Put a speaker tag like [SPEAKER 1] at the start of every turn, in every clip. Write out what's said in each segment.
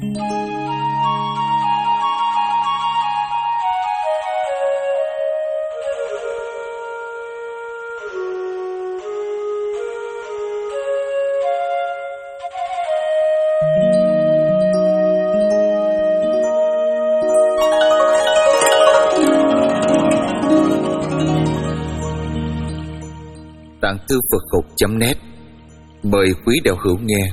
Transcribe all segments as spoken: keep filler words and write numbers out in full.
[SPEAKER 1] Tạng Thư Phật học chấm net mời quý đạo hữu nghe.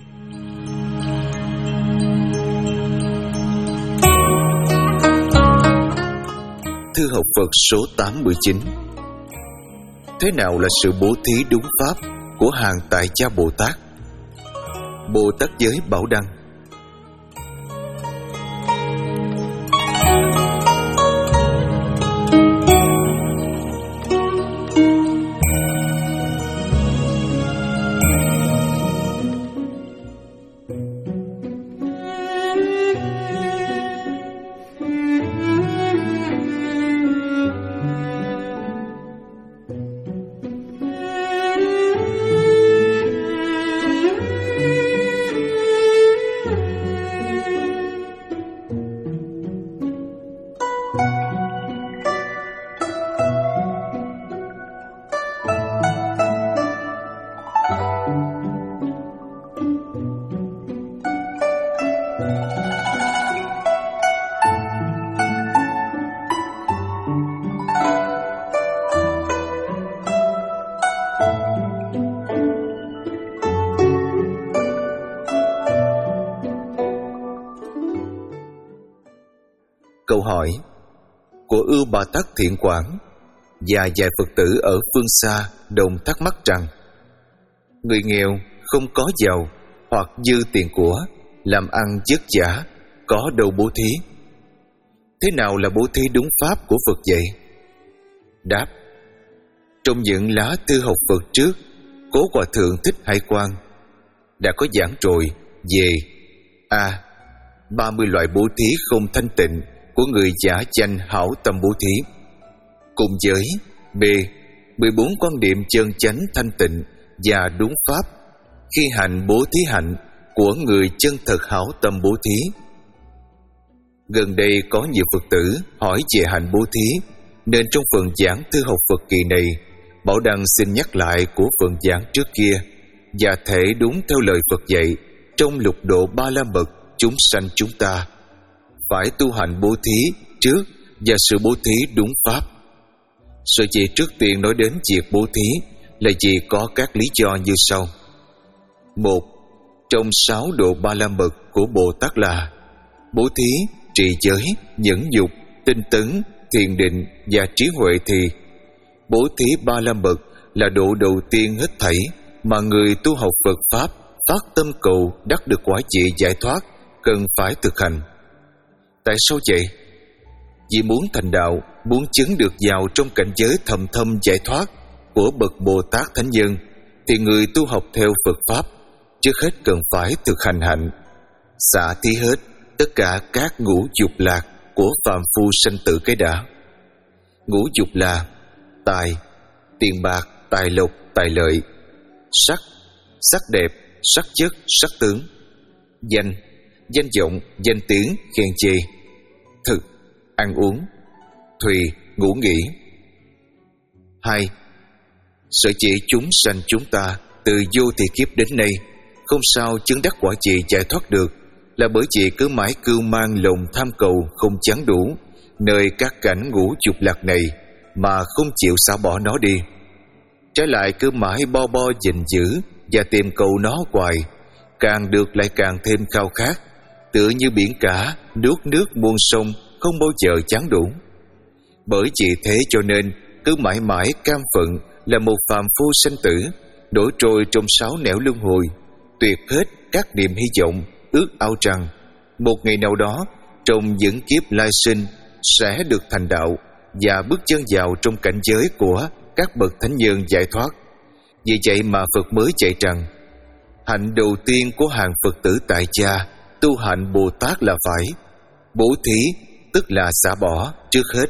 [SPEAKER 1] Thư học Phật số tám mươi chín. Thế nào là sự bố thí đúng pháp của hàng tại gia Bồ Tát? Bồ Tát Giới Bảo Đăng. Câu hỏi của Ưu Bà Tát Thiện Quảng và vài Phật tử ở phương xa đồng thắc mắc rằng: người nghèo không có giàu hoặc dư tiền của, làm ăn vất vả, có đâu bố thí. Thế nào là bố thí đúng pháp của Phật vậy? Đáp: trong những lá thư học Phật trước, Cố Hòa Thượng Thích Hải Quang đã có giảng rồi về A. ba mươi loại bố thí không thanh tịnh của người giả danh hảo tâm bố thí, cùng với B. mười bốn quan điểm chân chánh thanh tịnh và đúng pháp khi hành bố thí hạnh của người chân thật hảo tâm bố thí. Gần đây có nhiều Phật tử hỏi về hạnh bố thí, nên trong phần giảng thư học Phật kỳ này, Bảo Đăng xin nhắc lại của phần giảng trước kia và thể đúng theo lời Phật dạy trong lục độ ba la mật chúng sanh chúng ta phải tu hành bố thí trước và sự bố thí đúng pháp. Sở dĩ trước tiên nói đến việc bố thí là vì có các lý do như sau. Một, trong sáu độ ba la mật của Bồ Tát là bố thí, trì giới, nhẫn nhục, tinh tấn, thiền định và trí huệ, thì bố thí ba la mật là độ đầu tiên hết thảy mà người tu học Phật pháp phát tâm cầu đắc được quả vị giải thoát cần phải thực hành. Tại sao vậy? Vì muốn thành đạo, muốn chứng được vào trong cảnh giới thầm thâm giải thoát của bậc Bồ Tát Thánh Nhân, thì người tu học theo Phật pháp trước hết cần phải thực hành hạnh, xả thí hết tất cả các ngũ dục lạc của phàm phu sanh tử cái đã. Ngũ dục là tài, tiền bạc, tài lộc, tài lợi; sắc, sắc đẹp, sắc chất, sắc tướng; danh, danh vọng, danh tiếng, khen chê; thực, ăn uống; thùy, ngủ nghỉ. Hai, sở chỉ chúng sanh chúng ta từ vô thị kiếp đến nay không sao chứng đắc quả vị giải thoát được, là bởi vì cứ mãi cưu mang lòng tham cầu không chán đủ nơi các cảnh ngũ dục lạc này mà không chịu xả bỏ nó đi. Trái lại cứ mãi bo bo gìn giữ và tìm cầu nó hoài, càng được lại càng thêm khao khát, tựa như biển cả nuốt nước muôn sông không bao giờ chán đủ. Bởi vì thế cho nên cứ mãi mãi cam phận là một phàm phu sanh tử, đổ trôi trong sáu nẻo luân hồi, tuyệt hết các niềm hy vọng, ước ao rằng một ngày nào đó trong những kiếp lai sinh sẽ được thành đạo và bước chân vào trong cảnh giới của các bậc thánh nhân giải thoát. Vì vậy mà Phật mới dạy rằng hạnh đầu tiên của hàng Phật tử tại gia tu hạnh Bồ Tát là phải bố thí, tức là xả bỏ trước hết.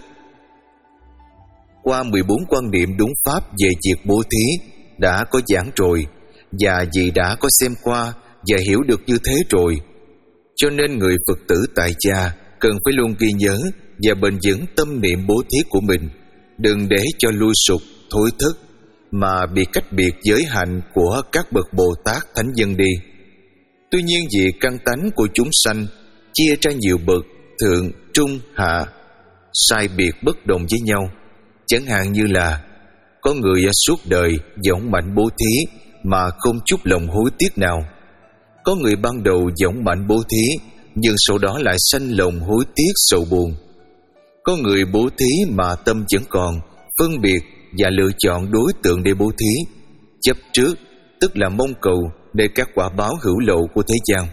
[SPEAKER 1] Qua mười bốn quan niệm đúng pháp về việc bố thí đã có giảng rồi, và vì đã có xem qua và hiểu được như thế rồi, Cho nên người Phật tử tại gia cần phải luôn ghi nhớ và bền vững tâm niệm bố thí của mình, đừng để cho lui sụp, thối thất, mà bị cách biệt giới hạnh của các bậc Bồ Tát Thánh Nhân đi. Tuy nhiên vì căn tánh của chúng sanh chia ra nhiều bậc thượng, trung, hạ, sai biệt bất đồng với nhau. Chẳng hạn như là có người suốt đời dõng mãnh bố thí mà không chút lòng hối tiếc nào. Có người ban đầu dõng mãnh bố thí nhưng sau đó lại sanh lòng hối tiếc sầu buồn. Có người bố thí mà tâm vẫn còn phân biệt và lựa chọn đối tượng để bố thí, chấp trước, tức là mong cầu để các quả báo hữu lậu của thế gian.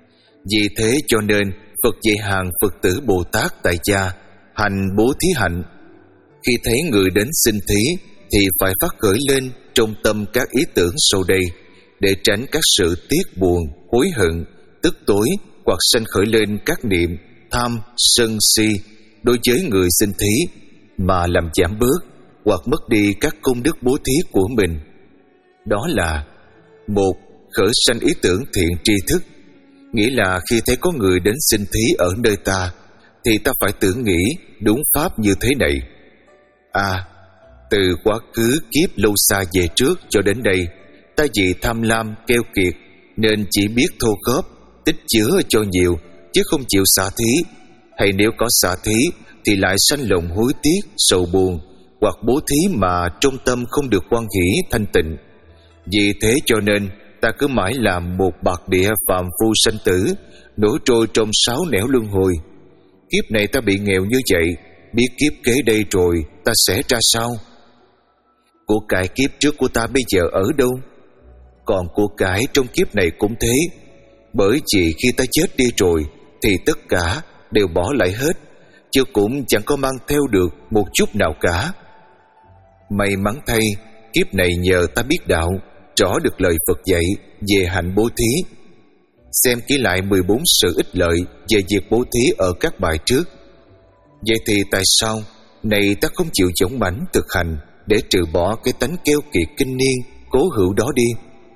[SPEAKER 1] Vì thế cho nên Phật dạy hàng Phật tử Bồ Tát tại gia hành bố thí hạnh. Khi thấy người đến xin thí thì phải phát khởi lên trong tâm các ý tưởng sau đây, để tránh các sự tiếc buồn, hối hận, tức tối hoặc sanh khởi lên các niệm tham, sân si đối với người xin thí, mà làm giảm bớt hoặc mất đi các công đức bố thí của mình. Đó là: một, khởi sanh ý tưởng thiện tri thức, nghĩa là khi thấy có người đến xin thí ở nơi ta thì ta phải tưởng nghĩ đúng pháp như thế này: A. Từ quá khứ kiếp lâu xa về trước cho đến đây, ta vì tham lam keo kiệt nên chỉ biết thô khớp, tích chứa cho nhiều chứ không chịu xả thí, hay nếu có xả thí thì lại sanh lòng hối tiếc, sầu buồn, hoặc bố thí mà trong tâm không được hoan hỷ thanh tịnh. Vì thế cho nên ta cứ mãi làm một bạc địa phàm phu sanh tử, nổi trôi trong sáu nẻo luân hồi. Kiếp này ta bị nghèo như vậy, biết kiếp kế đây rồi ta sẽ ra sao? Của cải kiếp trước của ta bây giờ ở đâu? Còn của cải trong kiếp này cũng thế, bởi vì khi ta chết đi rồi thì tất cả đều bỏ lại hết, chứ cũng chẳng có mang theo được một chút nào cả. May mắn thay, kiếp này nhờ ta biết đạo, rõ được lời Phật dạy về hạnh bố thí. Xem kỹ lại mười bốn sự ích lợi về việc bố thí ở các bài trước. Vậy thì tại sao này ta không chịu dũng mãnh thực hành để trừ bỏ cái tánh keo kiệt kinh niên cố hữu đó đi?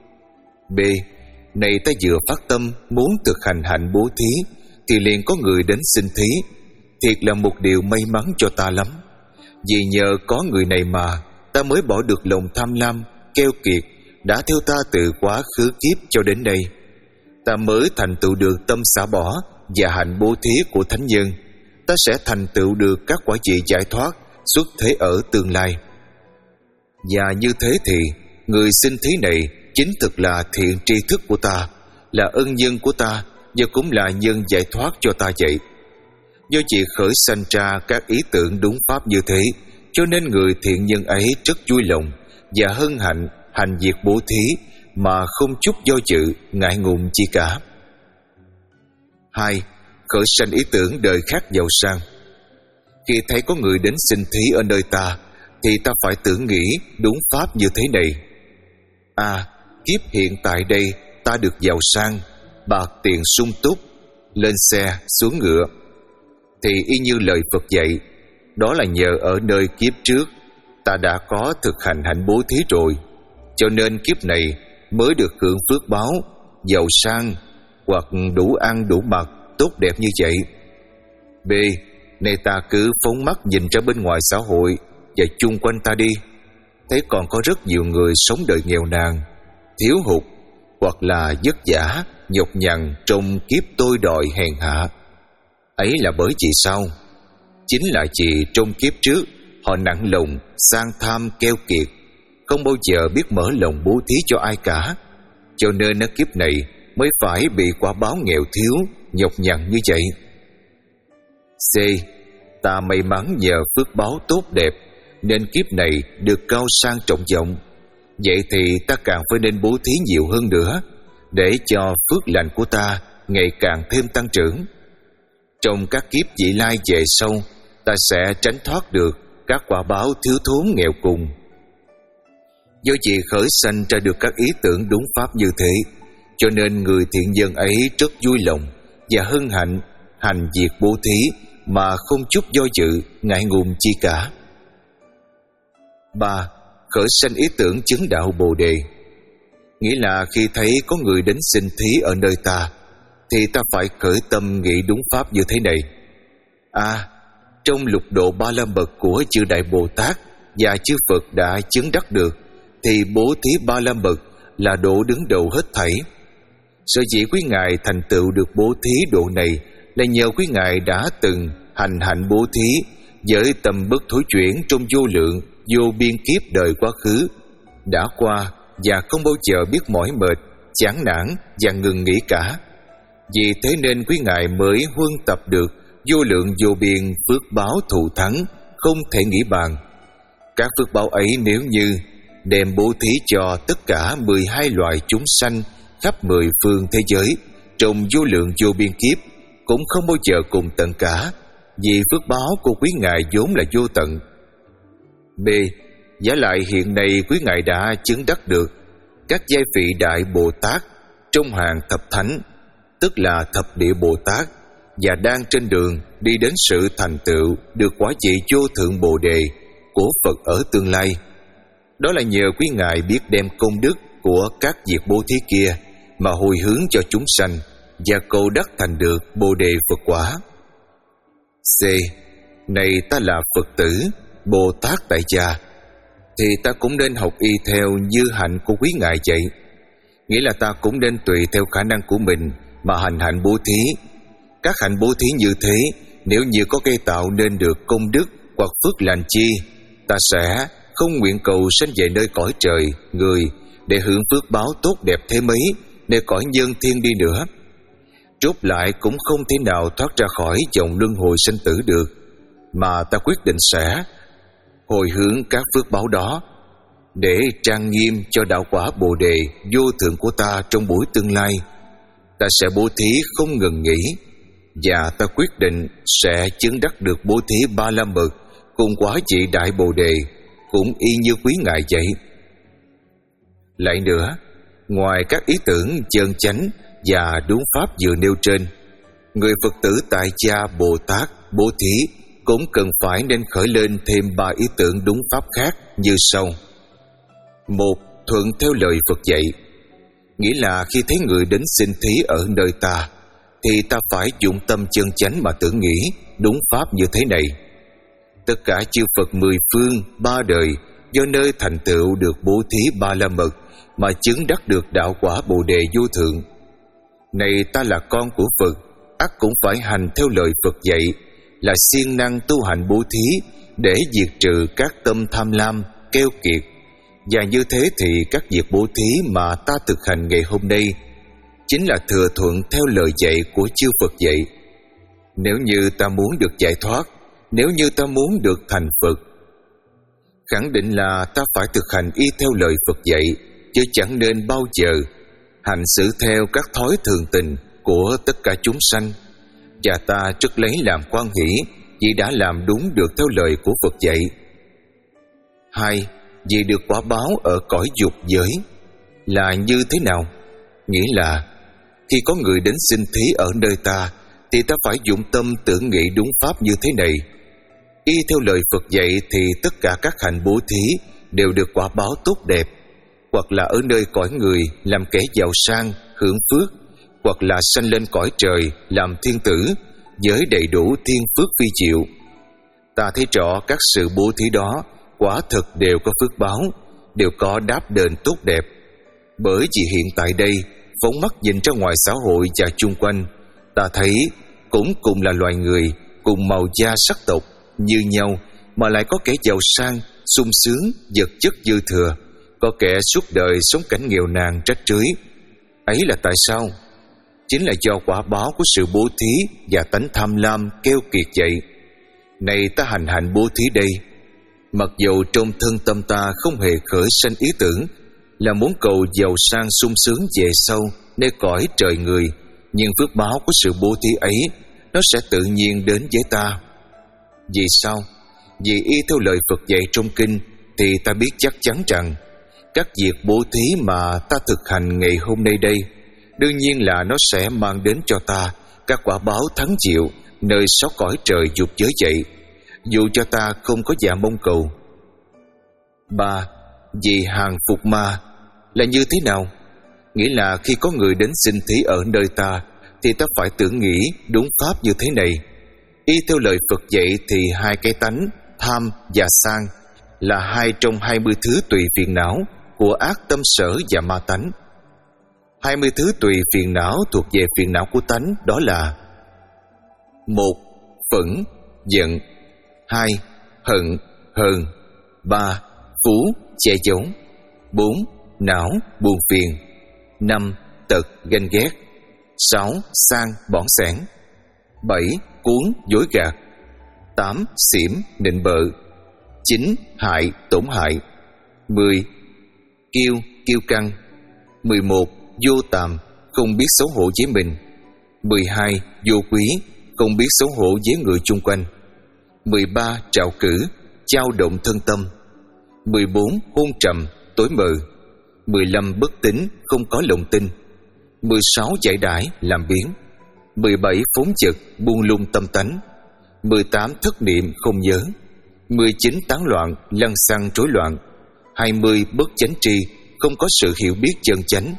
[SPEAKER 1] B. Này ta vừa phát tâm muốn thực hành hạnh bố thí thì liền có người đến xin thí. Thiệt là một điều may mắn cho ta lắm. Vì nhờ có người này mà ta mới bỏ được lòng tham lam, keo kiệt đã theo ta từ quá khứ kiếp cho đến đây. Ta mới thành tựu được tâm xả bỏ và hạnh bố thí của thánh nhân. Ta sẽ thành tựu được các quả vị giải thoát xuất thế ở tương lai. Và như thế thì người xin thí này chính thực là thiện tri thức của ta, là ân nhân của ta, và cũng là nhân giải thoát cho ta vậy. Do chỉ khởi sanh ra các ý tưởng đúng pháp như thế, cho nên người thiện nhân ấy rất vui lòng và hân hạnh hành việc bố thí mà không chút do dự, ngại ngùng chi cả. Hai. Khởi sanh ý tưởng đời khác giàu sang. Khi thấy có người đến xin thí ở nơi ta thì ta phải tưởng nghĩ đúng pháp như thế này: A. Kiếp hiện tại đây ta được giàu sang, bạc tiền sung túc, lên xe xuống ngựa. Thì y như lời Phật dạy, đó là nhờ ở nơi kiếp trước ta đã có thực hành hạnh bố thí rồi, cho nên kiếp này mới được hưởng phước báo giàu sang hoặc đủ ăn đủ mặc tốt đẹp như vậy. B. Này ta cứ phóng mắt nhìn ra bên ngoài xã hội và chung quanh ta đi, thấy còn có rất nhiều người sống đời nghèo nàn, thiếu hụt hoặc là vất vả, nhọc nhằn trong kiếp tôi đòi hèn hạ. Ấy là bởi vì sao? Chính là vì trong kiếp trước họ nặng lòng, sang tham keo kiệt, không bao giờ biết mở lòng bố thí cho ai cả, cho nên ở kiếp này mới phải bị quả báo nghèo thiếu, nhọc nhằn như vậy. C. Ta may mắn nhờ phước báo tốt đẹp nên kiếp này được cao sang trọng vọng. Vậy thì ta càng phải nên bố thí nhiều hơn nữa, để cho phước lành của ta ngày càng thêm tăng trưởng. Trong các kiếp vị lai về sau, ta sẽ tránh thoát được các quả báo thiếu thốn nghèo cùng. Do vì khởi sanh ra được các ý tưởng đúng pháp như thế, cho nên người thiện nhân ấy rất vui lòng và hân hạnh hành việc bố thí mà không chút do dự, ngại ngùng chi cả. Ba. Khởi sanh ý tưởng chứng đạo Bồ Đề. Nghĩa là khi thấy có người đến xin thí ở nơi ta thì ta phải khởi tâm nghĩ đúng pháp như thế này. À, trong lục độ ba la mật của chư Đại Bồ Tát và chư Phật đã chứng đắc được, thì bố thí ba la mật là độ đứng đầu hết thảy. Sở dĩ quý ngài thành tựu được bố thí độ này là nhờ quý ngài đã từng hành hạnh bố thí với tâm bất thối chuyển trong vô lượng vô biên kiếp đời quá khứ đã qua, và không bao giờ biết mỏi mệt, chán nản và ngừng nghỉ cả. Vì thế nên quý ngài mới huân tập được vô lượng vô biên phước báo thù thắng không thể nghĩ bàn. Các phước báo ấy nếu như đem bố thí cho tất cả mười hai loài chúng sanh khắp mười phương thế giới trong vô lượng vô biên kiếp cũng không bao giờ cùng tận cả, vì phước báo của quý ngài vốn là vô tận. B. Giả lại hiện nay quý ngài đã chứng đắc được các giai vị Đại Bồ Tát trong hàng thập thánh, tức là thập địa Bồ Tát, và đang trên đường đi đến sự thành tựu được quả vị vô thượng Bồ Đề của Phật ở tương lai. Đó là nhờ quý ngài biết đem công đức của các việc bố thí kia mà hồi hướng cho chúng sanh và cầu đắc thành được Bồ Đề Phật quả. C. Này ta là Phật tử Bồ Tát tại gia, thì ta cũng nên học y theo như hạnh của quý ngài vậy. Nghĩa là ta cũng nên tùy theo khả năng của mình mà hành hạnh bố thí. Các hạnh bố thí như thế, nếu như có gây tạo nên được công đức hoặc phước lành chi, ta sẽ không nguyện cầu sanh về nơi cõi trời người để hưởng phước báo tốt đẹp thế mấy nơi cõi nhân thiên đi nữa. Chốt lại cũng không thể nào thoát ra khỏi vòng luân hồi sinh tử được, mà ta quyết định sẽ hồi hướng các phước báo đó để trang nghiêm cho đạo quả Bồ Đề vô thượng của ta trong buổi tương lai. Ta sẽ bố thí không ngừng nghỉ, và ta quyết định sẽ chứng đắc được bố thí ba la mật cùng quả vị Đại Bồ Đề, cũng y như quý ngài vậy. Lại nữa, ngoài các ý tưởng chân chánh và đúng pháp vừa nêu trên, người Phật tử tại gia Bồ Tát bố thí cũng cần phải nên khởi lên thêm ba ý tưởng đúng pháp khác như sau. Một, thuận theo lời Phật dạy, nghĩa là khi thấy người đến xin thí ở nơi ta, thì ta phải dụng tâm chân chánh mà tưởng nghĩ đúng pháp như thế này. Tất cả chư Phật mười phương ba đời do nơi thành tựu được bố thí ba la mật mà chứng đắc được đạo quả Bồ Đề vô thượng. Này ta là con của Phật, ắt cũng phải hành theo lời Phật dạy, là siêng năng tu hành bố thí để diệt trừ các tâm tham lam, keo kiệt. Và như thế thì các việc bố thí mà ta thực hành ngày hôm nay chính là thừa thuận theo lời dạy của chư Phật dạy. Nếu như ta muốn được giải thoát, nếu như ta muốn được thành Phật, khẳng định là ta phải thực hành y theo lời Phật dạy, chứ chẳng nên bao giờ hành xử theo các thói thường tình của tất cả chúng sanh. Và ta rất lấy làm quan hỷ vì đã làm đúng được theo lời của Phật dạy. Hai, vì được quả báo ở cõi dục giới là như thế nào? Nghĩa là khi có người đến xin thí ở nơi ta, thì ta phải dụng tâm tưởng nghĩ đúng pháp như thế này. Y theo lời Phật dạy thì tất cả các hạnh bố thí đều được quả báo tốt đẹp, hoặc là ở nơi cõi người làm kẻ giàu sang hưởng phước, hoặc là sanh lên cõi trời làm thiên tử với đầy đủ thiên phước phi diệu. Ta thấy rõ các sự bố thí đó quả thực đều có phước báo, đều có đáp đền tốt đẹp. Bởi vì hiện tại đây, phóng mắt nhìn ra ngoài xã hội và chung quanh, ta thấy cũng cùng là loài người, cùng màu da sắc tộc như nhau, mà lại có kẻ giàu sang, sung sướng, vật chất dư thừa, có kẻ suốt đời sống cảnh nghèo nàn rách rưới. Ấy là tại sao? Chính là do quả báo của sự bố thí và tánh tham lam keo kiệt vậy. Này ta hành hạnh bố thí đây, mặc dù trong thân tâm ta không hề khởi sanh ý tưởng là muốn cầu giàu sang sung sướng về sau nơi cõi trời người, nhưng phước báo của sự bố thí ấy nó sẽ tự nhiên đến với ta. Vì sao? Vì y theo lời Phật dạy trong kinh thì ta biết chắc chắn rằng các việc bố thí mà ta thực hành ngày hôm nay đây, đương nhiên là nó sẽ mang đến cho ta các quả báo thắng diệu nơi sáu cõi trời dục giới vậy, dù cho ta không có dạ mong cầu. Ba, vì hàng phục ma là như thế nào? Nghĩa là khi có người đến xin thí ở nơi ta, thì ta phải tưởng nghĩ đúng pháp như thế này. Y theo lời Phật dạy thì hai cái tánh tham và sang là hai trong hai mươi thứ tùy phiền não của ác tâm sở và ma tánh. Hai mươi thứ tùy phiền não thuộc về phiền não của tánh đó là: một. Phẫn, giận. Hai. Hận, hờn. Ba. Phú, che giấu. Bốn. Não, buồn phiền. Năm. Tật, ganh ghét. Sáu. Sang, bỏng sẻn. Bảy. Cuốn, dối gạt. Tám. Xỉm, nịnh bợ. Chín. Hại, tổn hại. Mười. Kiêu, kiêu căng. Mười một. Vô tàm, không biết xấu hổ với mình. Mười hai. Vô quý, không biết xấu hổ với người chung quanh. Mười ba. Trạo cử, chao động thân tâm. Mười bốn. Hôn trầm, tối mờ. Mười lăm. Bất tín, không có lòng tin. Mười sáu. Giải đãi, làm biến. Mười bảy. Phóng dật, buông lung tâm tánh. Mười tám. Thất niệm, không nhớ. Mười chín. Tán loạn, lăng xăng rối loạn. Hai mươi. Bất chánh tri, không có sự hiểu biết chân chánh.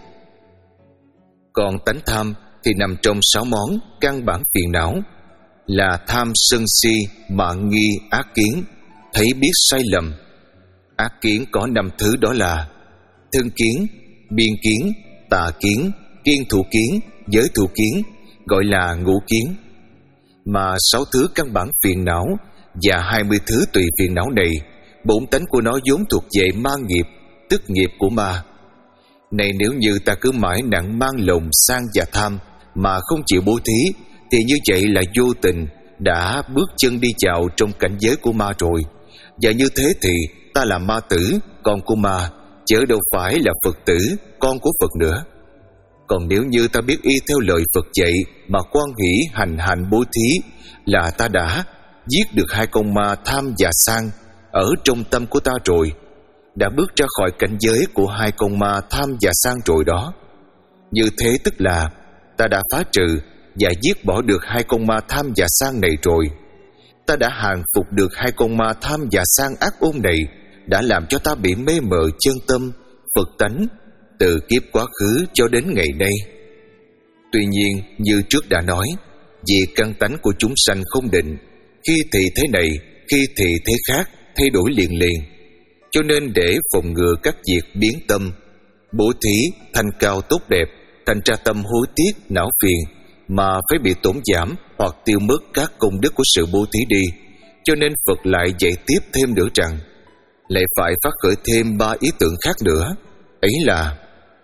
[SPEAKER 1] Còn tánh tham thì nằm trong sáu món căn bản phiền não, là tham sân si, mạn nghi, ác kiến, thấy biết sai lầm. Ác kiến có năm thứ, đó là thân kiến, biên kiến, tà kiến, kiên thủ kiến, giới thủ kiến, gọi là ngũ kiến. Mà sáu thứ căn bản phiền não và hai mươi thứ tùy phiền não này, bổn tánh của nó vốn thuộc về ma nghiệp, tức nghiệp của ma. Này, nếu như ta cứ mãi nặng mang lồng sang và tham mà không chịu bố thí, thì như vậy là vô tình đã bước chân đi vào trong cảnh giới của ma rồi. Và như thế thì ta là ma tử, con của ma, chớ đâu phải là Phật tử, con của Phật nữa. Còn nếu như ta biết y theo lời Phật dạy mà quan hỷ hành hành bố thí, là ta đã giết được hai con ma tham và sang ở trong tâm của ta rồi, đã bước ra khỏi cảnh giới của hai con ma tham và sang rồi đó. Như thế tức là ta đã phá trừ và giết bỏ được hai con ma tham và sang này rồi. Ta đã hàng phục được hai con ma tham và sang ác ôn này, đã làm cho ta bị mê mờ chân tâm, Phật tánh từ kiếp quá khứ cho đến ngày nay. Tuy nhiên, như trước đã nói, vì căn tánh của chúng sanh không định, khi thì thế này, khi thì thế khác, thay đổi liền liền. Cho nên để phòng ngừa các việc biến tâm, bố thí thanh cao tốt đẹp, thành ra tâm hối tiếc, não phiền, mà phải bị tổn giảm hoặc tiêu mất các công đức của sự bố thí đi. Cho nên Phật lại dạy tiếp thêm nữa rằng, lại phải phát khởi thêm ba ý tưởng khác nữa. Ấy là: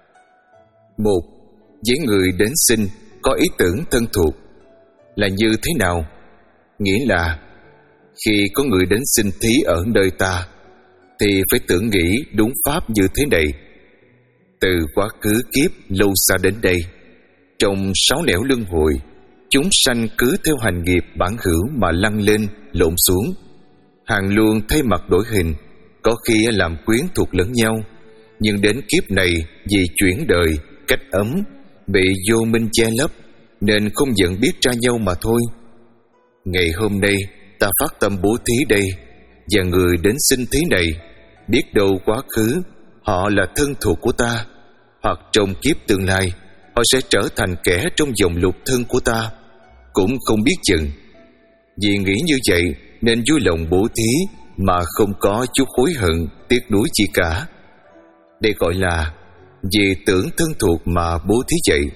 [SPEAKER 1] một. Với người đến sinh có ý tưởng thân thuộc là như thế nào? Nghĩa là khi có người đến xin thí ở nơi ta, thì phải tưởng nghĩ đúng pháp như thế này: từ quá khứ kiếp lâu xa đến đây, trong sáu nẻo luân hồi, chúng sanh cứ theo hành nghiệp bản hữu mà lăn lên lộn xuống, hàng luôn thay mặt đổi hình, có khi làm quyến thuộc lẫn nhau. Nhưng đến kiếp này vì chuyển đời, cách ấm, bị vô minh che lấp, nên không nhận biết ra nhau mà thôi. Ngày hôm nay ta phát tâm bố thí đây, và người đến xin thí này, biết đâu quá khứ họ là thân thuộc của ta, hoặc trong kiếp tương lai họ sẽ trở thành kẻ trong dòng lục thân của ta, cũng không biết chừng. Vì nghĩ như vậy nên vui lòng bố thí mà không có chút hối hận, tiếc nuối chi cả. Đây gọi là vì tưởng thân thuộc mà bố thí vậy.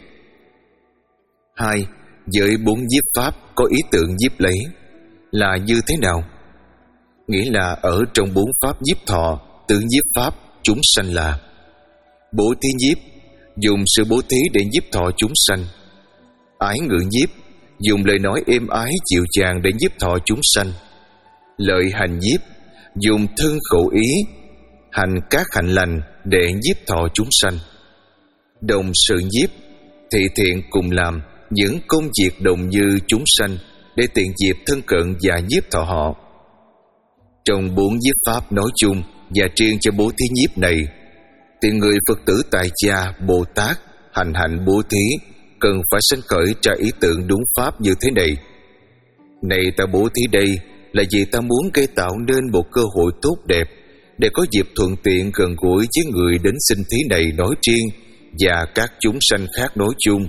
[SPEAKER 1] Hai. Với bốn nhiếp pháp có ý tưởng nhiếp lấy là như thế nào? Nghĩa là ở trong bốn pháp nhiếp thọ, tự nhiếp pháp chúng sanh là: bố thí nhiếp, dùng sự bố thí để nhiếp thọ chúng sanh; ái ngữ nhiếp, dùng lời nói êm ái dịu dàng để nhiếp thọ chúng sanh; lợi hành nhiếp, dùng thân khẩu ý hành các hạnh lành để nhiếp thọ chúng sanh; đồng sự nhiếp, thị thiện cùng làm những công việc đồng như chúng sanh để tiện dịp thân cận và nhiếp thọ họ. Trong bốn nhiếp pháp nói chung và riêng cho bố thí nhiếp này, thì người Phật tử tại gia Bồ Tát hành hạnh bố thí cần phải sanh khởi ra ý tưởng đúng pháp như thế này: này, ta bố thí đây là vì ta muốn gây tạo nên một cơ hội tốt đẹp để có dịp thuận tiện gần gũi với người đến xin thí này nói riêng và các chúng sanh khác nói chung,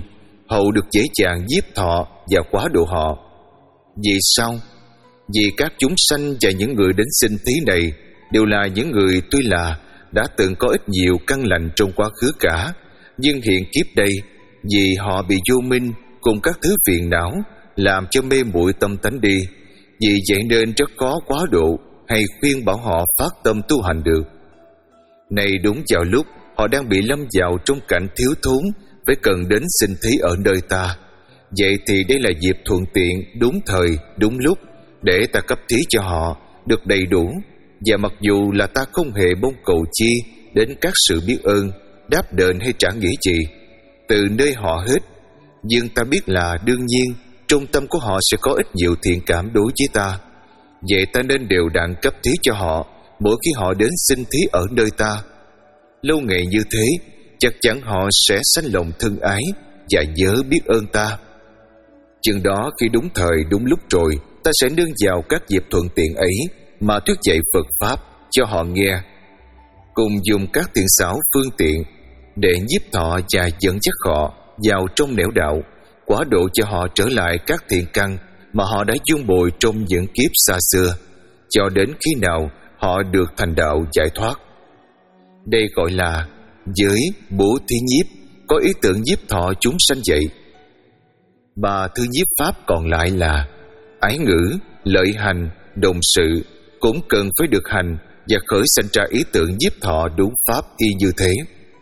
[SPEAKER 1] hậu được dễ dàng giết thọ và quá độ họ. Vì sao? Vì các chúng sanh và những người đến xin thí này đều là những người tuy là đã từng có ít nhiều căn lành trong quá khứ cả, nhưng hiện kiếp đây vì họ bị vô minh cùng các thứ phiền não làm cho mê muội tâm tánh đi, vì vậy nên rất khó quá độ hay khuyên bảo họ phát tâm tu hành được. Này đúng vào lúc họ đang bị lâm vào trong cảnh thiếu thốn, phải cần đến xin thí ở nơi ta. Vậy thì đây là dịp thuận tiện, đúng thời, đúng lúc để ta cấp thí cho họ được đầy đủ. Và mặc dù là ta không hề mong cầu chi đến các sự biết ơn, đáp đền hay trả nghĩa gì từ nơi họ hết, nhưng ta biết là đương nhiên trong tâm của họ sẽ có ít nhiều thiện cảm đối với ta. Vậy ta nên đều đặn cấp thí cho họ mỗi khi họ đến xin thí ở nơi ta. Lâu ngày như thế, chắc chắn họ sẽ sanh lòng thân ái và nhớ biết ơn ta. Chừng đó khi đúng thời đúng lúc rồi, ta sẽ nương vào các dịp thuận tiện ấy mà thuyết dạy Phật Pháp cho họ nghe, cùng dùng các thiện xảo phương tiện để nhiếp thọ và dẫn dắt họ vào trong nẻo đạo, quá độ cho họ trở lại các thiện căn mà họ đã dung bồi trong những kiếp xa xưa, cho đến khi nào họ được thành đạo giải thoát. Đây gọi là giới bố thí nhiếp, có ý tưởng nhiếp thọ chúng sanh vậy. Ba thứ nhiếp pháp còn lại là ái ngữ, lợi hành, đồng sự cũng cần phải được hành và khởi sanh ra ý tưởng nhiếp thọ đúng pháp y như thế.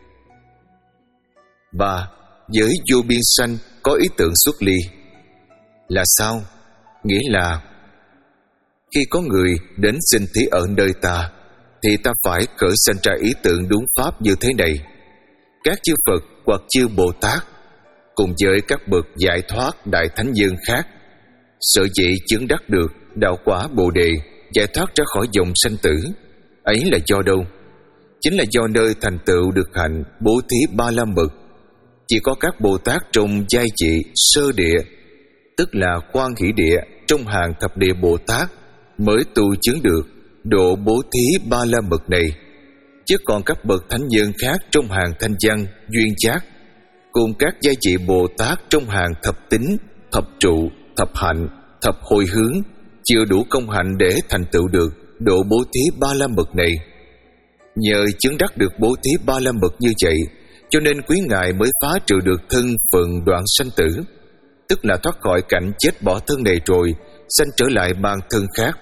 [SPEAKER 1] Ba, giới vô biên sanh có ý tưởng xuất ly. Là sao? Nghĩa là khi có người đến xin thí ở nơi ta thì ta phải khởi sanh ra ý tưởng đúng pháp như thế này: các chư Phật hoặc chư Bồ Tát cùng với các bậc giải thoát đại thánh nhân khác sở dĩ chứng đắc được đạo quả Bồ đề, giải thoát ra khỏi dòng sanh tử, ấy là do đâu? Chính là do nơi thành tựu được hạnh bố thí ba la mật. Chỉ có các Bồ Tát trong giai trị sơ địa, tức là Quan Hỷ địa trong hàng thập địa Bồ Tát, mới tu chứng được độ bố thí ba la mật này. Chứ còn các bậc thánh nhân khác trong hàng thanh văn, duyên giác, cùng các giai trị Bồ Tát trong hàng thập tín, thập trụ, thập hạnh, thập hồi hướng, chưa đủ công hạnh để thành tựu được độ bố thí ba la mật này. Nhờ chứng đắc được bố thí ba la mật như vậy, cho nên quý ngài mới phá trừ được thân phận đoạn sanh tử, tức là thoát khỏi cảnh chết bỏ thân này rồi sanh trở lại mang thân khác.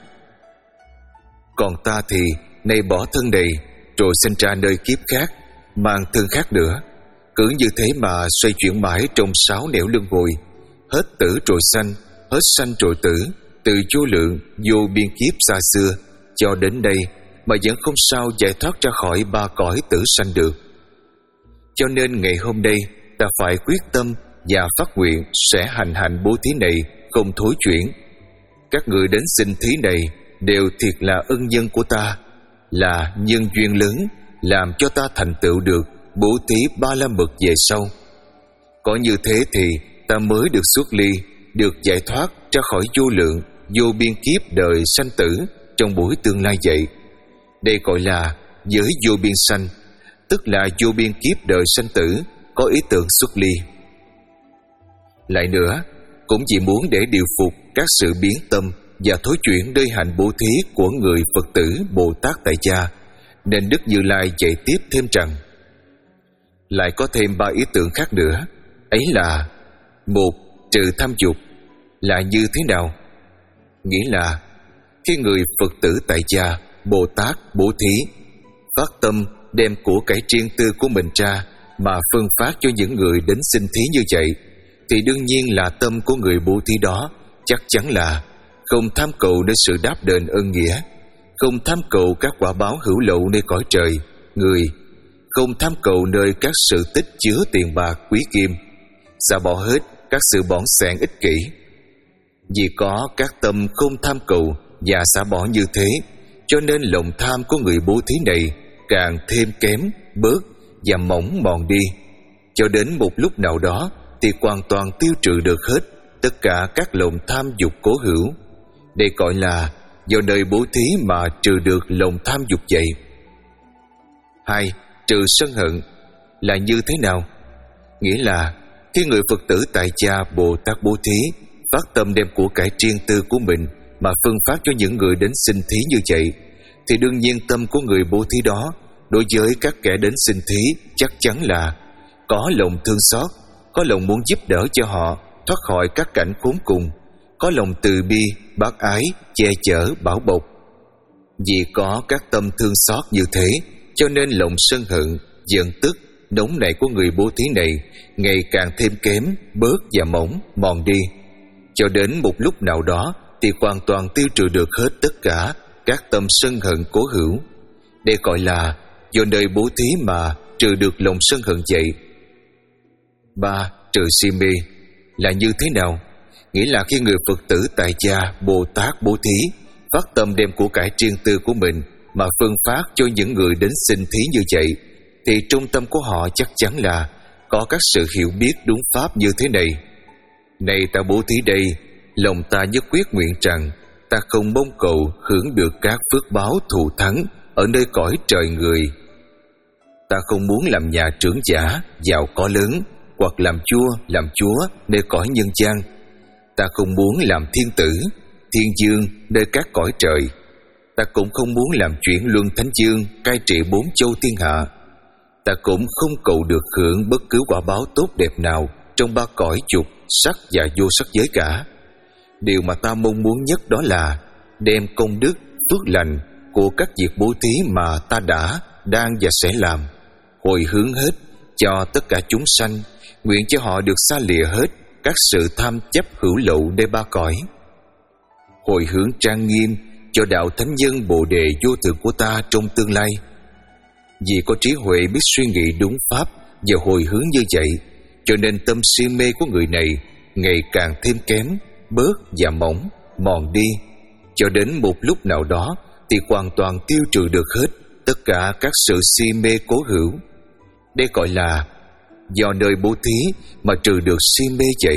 [SPEAKER 1] Còn ta thì nay bỏ thân này rồi sinh ra nơi kiếp khác, mang thân khác nữa, cứ như thế mà xoay chuyển mãi trong sáu nẻo luân hồi, hết tử rồi sanh, hết sanh rồi tử, từ vô lượng vô biên kiếp xa xưa cho đến đây mà vẫn không sao giải thoát ra khỏi ba cõi tử sanh được. Cho nên ngày hôm nay ta phải quyết tâm và phát nguyện sẽ hành hạnh bố thí này không thối chuyển. Các người đến xin thí này đều thiệt là ân nhân của ta, là nhân duyên lớn làm cho ta thành tựu được bố thí ba la mật về sau. Có như thế thì ta mới được xuất ly, được giải thoát ra khỏi vô lượng vô biên kiếp đời sanh tử trong buổi tương lai vậy. Đây gọi là giới vô biên sanh, tức là vô biên kiếp đời sanh tử có ý tưởng xuất ly. Lại nữa, cũng chỉ muốn để điều phục các sự biến tâm và thối chuyển nơi hạnh bố thí của người Phật tử Bồ Tát tại gia, nên Đức Như Lai dạy tiếp thêm rằng lại có thêm ba ý tưởng khác nữa, ấy là: một, trừ tham dục. Là như thế nào? Nghĩa là khi người Phật tử tại gia Bồ Tát bố thí, phát tâm đem của cải riêng tư của mình ra mà phân phát cho những người đến xin thí như vậy, thì đương nhiên là tâm của người bố thí đó chắc chắn là không tham cầu nơi sự đáp đền ơn nghĩa, không tham cầu các quả báo hữu lậu nơi cõi trời, người, không tham cầu nơi các sự tích chứa tiền bạc quý kim, xả bỏ hết các sự bỏng sẻn ích kỷ. Vì có các tâm không tham cầu và xả bỏ như thế, cho nên lòng tham của người bố thí này càng thêm kém, bớt và mỏng mòn đi, cho đến một lúc nào đó thì hoàn toàn tiêu trừ được hết tất cả các lòng tham dục cố hữu. Đây gọi là do nơi bố thí mà trừ được lòng tham dục vậy. Hai, trừ sân hận. Là như thế nào? Nghĩa là Khi người Phật tử tại gia Bồ Tát bố thí, phát tâm đem của cải riêng tư của mình mà phân phát cho những người đến xin thí như vậy, thì đương nhiên tâm của người bố thí đó đối với các kẻ đến xin thí chắc chắn là có lòng thương xót, có lòng muốn giúp đỡ cho họ thoát khỏi các cảnh khốn cùng, có lòng từ bi, bác ái, che chở, bảo bọc. Vì có các tâm thương xót như thế, cho nên lòng sân hận, giận tức, nóng nảy của người bố thí này ngày càng thêm kém, bớt và mỏng, mòn đi. Cho đến một lúc nào đó thì hoàn toàn tiêu trừ được hết tất cả các tâm sân hận cố hữu. Đây gọi là do nơi bố thí mà trừ được lòng sân hận vậy. Ba, trừ si mê là như thế nào? Nghĩa là khi người Phật tử tại gia Bồ Tát bố thí, phát tâm đem của cải riêng tư của mình mà phân phát cho những người đến xin thí như vậy, thì trong tâm của họ chắc chắn là có các sự hiểu biết đúng pháp như thế này: này ta bố thí đây, lòng ta nhất quyết nguyện rằng ta không mong cầu hưởng được các phước báo thù thắng ở nơi cõi trời người. Ta không muốn làm nhà trưởng giả, giàu có lớn, hoặc làm vua, làm chúa nơi cõi nhân gian. Ta không muốn làm thiên tử, thiên dương nơi các cõi trời. Ta cũng không muốn làm chuyển luân thánh dương, cai trị bốn châu thiên hạ. Ta cũng không cầu được hưởng bất cứ quả báo tốt đẹp nào trong ba cõi dục, sắc và vô sắc giới cả. Điều mà ta mong muốn nhất đó là đem công đức, phước lành của các việc bố thí mà ta đã, đang và sẽ làm, hồi hướng hết cho tất cả chúng sanh, nguyện cho họ được xa lìa hết các sự tham chấp hữu lậu nơi ba cõi. Hồi hướng trang nghiêm cho đạo thánh nhân Bồ Đề vô thượng của ta trong tương lai. Vì có trí huệ biết suy nghĩ đúng pháp và hồi hướng như vậy, cho nên tâm si mê của người này ngày càng thêm kém, bớt và mỏng, mòn đi, cho đến một lúc nào đó thì hoàn toàn tiêu trừ được hết tất cả các sự si mê cố hữu. Đây gọi là do nơi bố thí mà trừ được si mê vậy.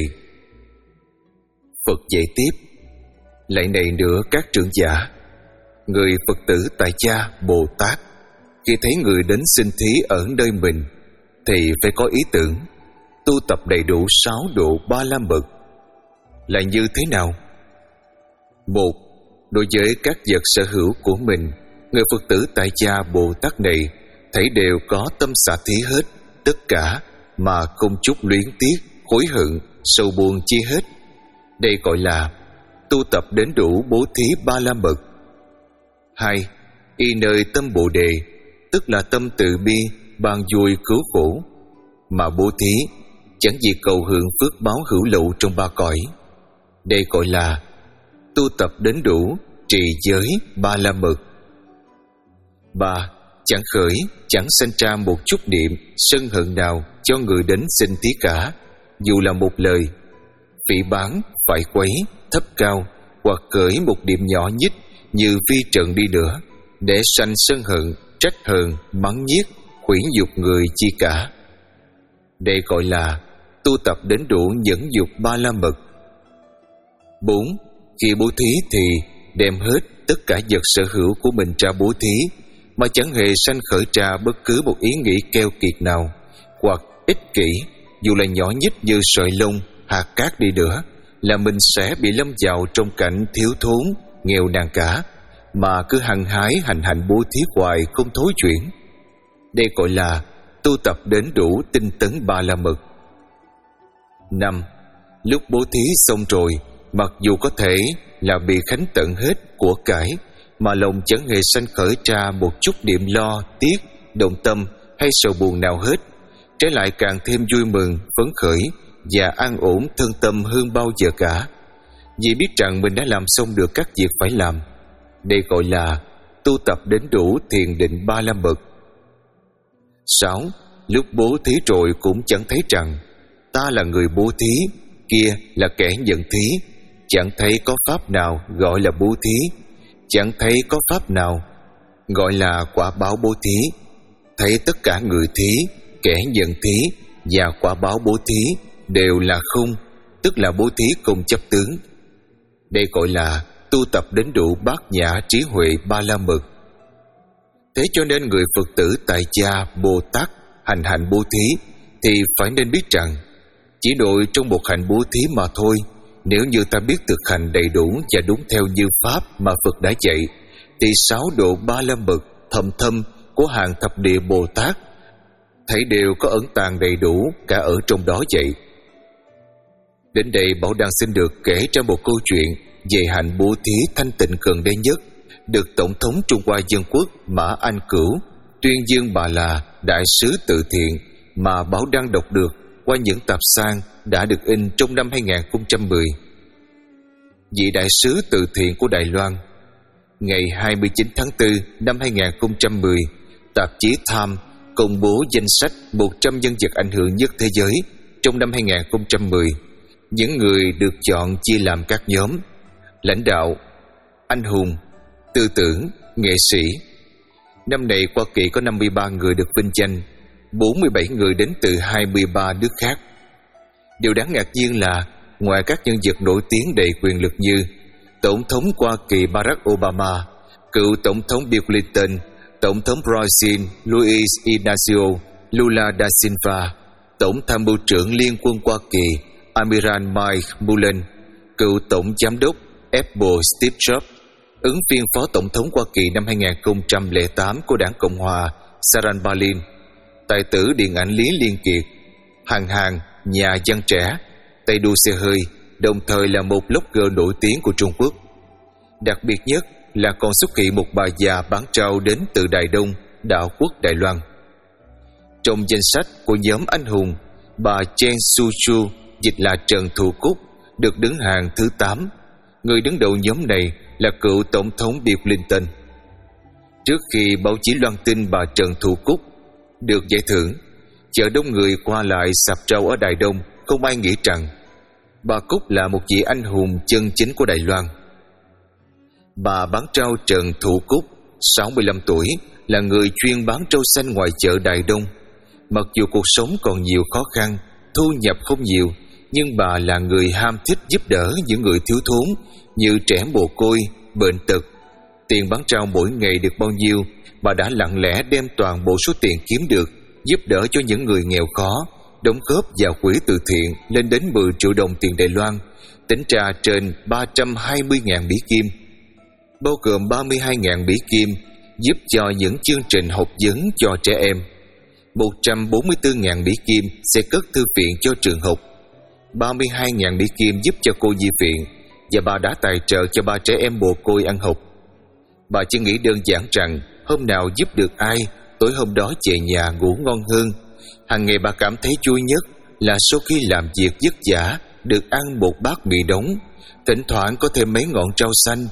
[SPEAKER 1] Phật dạy tiếp: lại này nữa các trưởng giả, người Phật tử tại gia Bồ Tát khi thấy người đến xin thí ở nơi mình thì phải có ý tưởng tu tập đầy đủ sáu độ ba la mật. Là như thế nào? Một, đối với các vật sở hữu của mình, người Phật tử tại gia Bồ Tát này thấy đều có tâm xả thí hết tất cả mà không chút luyến tiếc, hối hận, sầu buồn chi hết. Đây gọi là tu tập đến đủ bố thí ba la mật. Hai, y nơi tâm Bồ Đề, tức là tâm từ bi, ban vui cứu khổ mà bố thí, chẳng vì cầu hưởng phước báo hữu lậu trong ba cõi. Đây gọi là tu tập đến đủ trì giới ba la mật. Ba, chẳng khởi, chẳng sanh ra một chút niệm sân hận nào cho người đến xin thí cả, dù là một lời, phỉ báng, phải quấy, thấp cao, hoặc cởi một điểm nhỏ nhất như vi trần đi nữa, để sanh sân hận, trách hờn, mắng nhiếc, hủy nhục người chi cả. Đây gọi là tu tập đến đủ nhẫn dục ba la mật. Bốn, khi bố thí thì đem hết tất cả vật sở hữu của mình ra bố thí, mà chẳng hề sanh khởi ra bất cứ một ý nghĩ keo kiệt nào, hoặc ích kỷ, dù là nhỏ nhất như sợi lông, hạt cát đi nữa, là mình sẽ bị lâm vào trong cảnh thiếu thốn, nghèo nàn cả, mà cứ hăng hái hành hành bố thí hoài không thối chuyển. Đây gọi là tu tập đến đủ tinh tấn ba la mật. Năm, lúc bố thí xong rồi, mặc dù có thể là bị khánh tận hết của cải, mà lòng chẳng hề sanh khởi ra một chút niệm lo, tiếc, động tâm hay sầu buồn nào hết, trái lại càng thêm vui mừng, phấn khởi và an ổn thân tâm hơn bao giờ cả, vì biết rằng mình đã làm xong được các việc phải làm. Đây gọi là tu tập đến đủ thiền định ba la mật. Sáu, lúc bố thí rồi cũng chẳng thấy rằng ta là người bố thí, kia là kẻ nhận thí, chẳng thấy có pháp nào gọi là bố thí, chẳng thấy có pháp nào gọi là quả báo bố thí. Thấy tất cả người thí, kẻ nhận thí và quả báo bố thí đều là không, tức là bố thí không chấp tướng. Đây gọi là tu tập đến đủ bát nhã trí huệ ba la mật. Thế cho nên người Phật tử tại gia Bồ Tát hành hành bố thí thì phải nên biết rằng chỉ đội trong một hạnh bố thí mà thôi. Nếu như ta biết thực hành đầy đủ và đúng theo như pháp mà Phật đã dạy, thì sáu độ ba la mật thầm thâm của hàng thập địa Bồ Tát thảy đều có ẩn tàng đầy đủ cả ở trong đó vậy. Đến đây Bảo Đăng xin được kể ra một câu chuyện về hạnh bố thí thanh tịnh gần đây nhất, được Tổng thống Trung Hoa Dân Quốc Mã Anh Cửu tuyên dương bà là đại sứ từ thiện mà Bảo Đăng đọc được qua những tập san đã được in trong năm hai không một không. Vị đại sứ từ thiện của Đài Loan. Ngày hai mươi chín tháng tư năm hai không một không, tạp chí Time công bố danh sách một trăm nhân vật ảnh hưởng nhất thế giới trong năm hai không một không. Những người được chọn chia làm các nhóm: lãnh đạo, anh hùng, tư tưởng, nghệ sĩ. Năm này Hoa Kỳ có năm mươi ba người được vinh danh, bốn mươi bảy người đến từ hai mươi ba nước khác. Điều đáng ngạc nhiên là ngoài các nhân vật nổi tiếng đầy quyền lực như Tổng thống Hoa Kỳ Barack Obama, cựu Tổng thống Bill Clinton, Tổng thống Brazil Luiz Inácio Lula da Silva, Tổng tham mưu trưởng Liên quân Hoa Kỳ Amiral Mike Mullen, cựu Tổng giám đốc Apple Steve Jobs, ứng viên Phó Tổng thống Hoa Kỳ năm hai không không tám của Đảng Cộng hòa Sarah Palin, tài tử điện ảnh Lý Liên Kiệt, hàng hàng nhà văn trẻ, tay đua xe hơi, đồng thời là một blogger nổi tiếng của Trung Quốc. Đặc biệt nhất là còn xuất hiện một bà già bán trao đến từ Đài Đông, Đạo quốc Đài Loan. Trong danh sách của nhóm anh hùng, bà Chen Su-chu, dịch là Trần Thụ Cúc, được đứng hàng thứ tám. Người đứng đầu nhóm này là cựu Tổng thống Bill Clinton. Trước khi báo chí loan tin bà Trần Thụ Cúc được giải thưởng, chợ đông người qua lại sạp rau ở Đài Đông, không ai nghĩ rằng bà Cúc là một vị anh hùng chân chính của Đài Loan. Bà bán rau Trần Thụ Cúc, sáu mươi lăm tuổi, là người chuyên bán rau xanh ngoài chợ Đài Đông. Mặc dù cuộc sống còn nhiều khó khăn, thu nhập không nhiều, nhưng bà là người ham thích giúp đỡ những người thiếu thốn như trẻ mồ côi, bệnh tật. Tiền bán rau mỗi ngày được bao nhiêu, bà đã lặng lẽ đem toàn bộ số tiền kiếm được giúp đỡ cho những người nghèo khó, đóng góp vào quỹ từ thiện lên đến mười triệu đồng tiền Đài Loan, tính ra trên ba trăm hai mươi nghìn Mỹ Kim, bao gồm ba mươi hai nghìn Mỹ Kim giúp cho những chương trình học vấn cho trẻ em, một trăm bốn mươi tư nghìn Mỹ Kim sẽ cất thư viện cho trường học, ba mươi hai nghìn Mỹ Kim giúp cho cô nhi viện, và bà đã tài trợ cho ba trẻ em mồ côi ăn học. Bà chỉ nghĩ đơn giản rằng hôm nào giúp được ai, tối hôm đó về nhà ngủ ngon hơn. Hàng ngày bà cảm thấy vui nhất là sau khi làm việc vất vả được ăn một bát mì đóng, thỉnh thoảng có thêm mấy ngọn rau xanh.